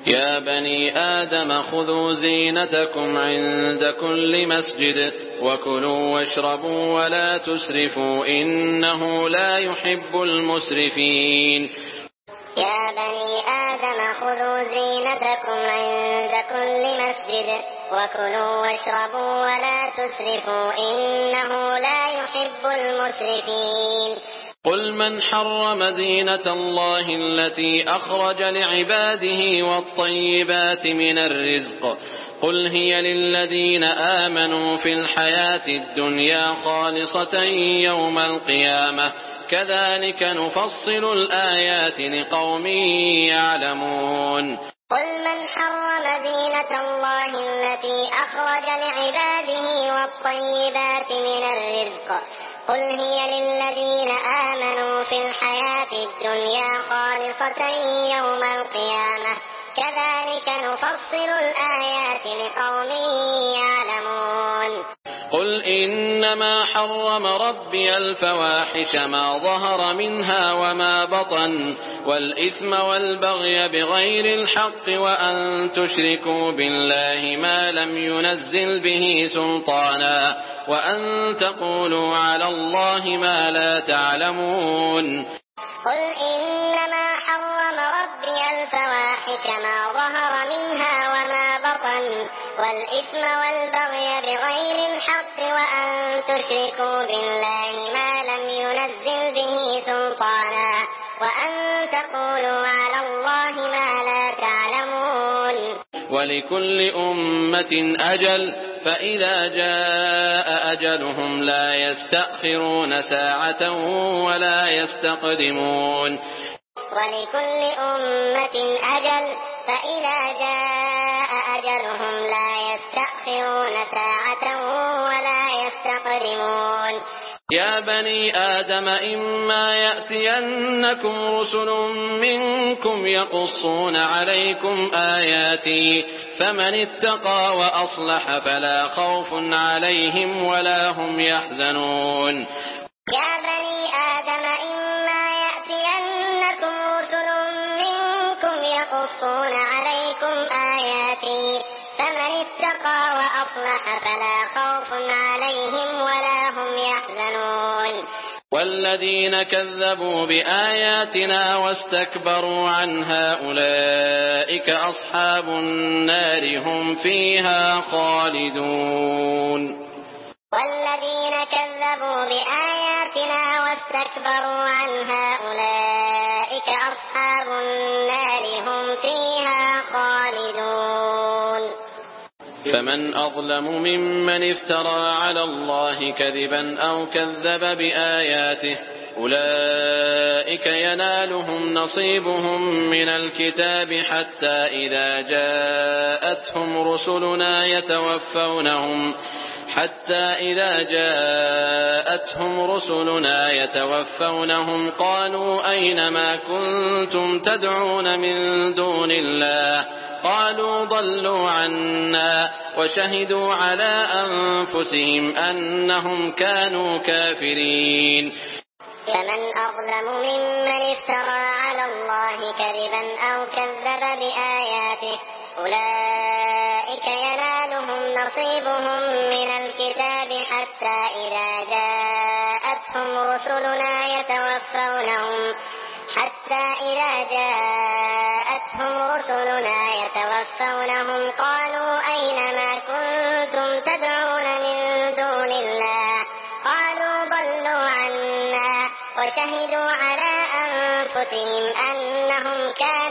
يا بني آدم خذوا زينتكم عند كل مسجد وكلوا واشربوا ولا تسرفوا إنه لا يحب المسرفين. يا بني آدم خذوا زينتكم عند كل مسجد وكلوا واشربوا ولا تسرفوا إنه لا يحب المسرفين. قل من حرم زينة الله التي أخرج لعباده والطيبات من الرزق قل هي للذين آمنوا في الحياة الدنيا خالصة يوم القيامة كذلك نفصل الآيات لقوم يعلمون. قل من حرم زينة الله التي أخرج لعباده والطيبات من الرزق قل هي للذين آمنوا في الحياة الدنيا خالصة يوم القيامة كذلك نفصل الآيات لقوم يعلمون. قل إنما حرم ربي الفواحش ما ظهر منها وما بطن والإثم والبغي بغير الحق وأن تشركوا بالله ما لم ينزل به سلطانا وأن تقولوا على الله ما لا تعلمون. قل إنما حرم ربي الفواحش ما ظهر منها وما بطن والإثم والبغي بغير الحق وأن تشركوا بالله ما لم ينزل به سلطانا وأن تقولوا على الله ما لا تعلمون. ولكل أمة أجل فإذا جاء أجلهم لا يستأخرون ساعة ولا يستقدمون. ولكل أمة أجل فإذا جاء أجلهم لا يستأخرون ساعة ولا يستقدمون. يا بني آدم إما يأتينكم رسل منكم يقصون عليكم آياتي فمن اتقى وأصلح فلا خوف عليهم ولا هم يحزنون. يا بني آدم إما يأتينكم رسل منكم يقصون عليكم آياتي فمن اتقى وأصلح فلا خوف عليهم ولا هم يحزنون. والذين كذبوا بآياتنا واستكبروا عنها أولئك أصحاب النار هم فيها خالدون. والذين كذبوا بآياتنا واستكبروا عنها أولئك أصحاب النار هم فيها خالدون. فمن أظلم ممن افترى على الله كذبا أو كذب بآياته أولئك ينالهم نصيبهم من الكتاب حتى إذا جاءتهم رسلنا يتوفونهم قالوا أين ما كنتم تدعون من دون الله قالوا ضلوا عنا وشهدوا على أنفسهم أنهم كانوا كافرين. فمن أظلم ممن افترى على الله كذبا أو كذب بآياته أولئك ينالهم نصيبهم من الكتاب حتى إذا جاءتهم رسلنا يتوفونهم قالوا أين ما كنتم تدعون من دون الله قالوا ضلوا عنا وشهدوا على أنفسهم أنهم كانوا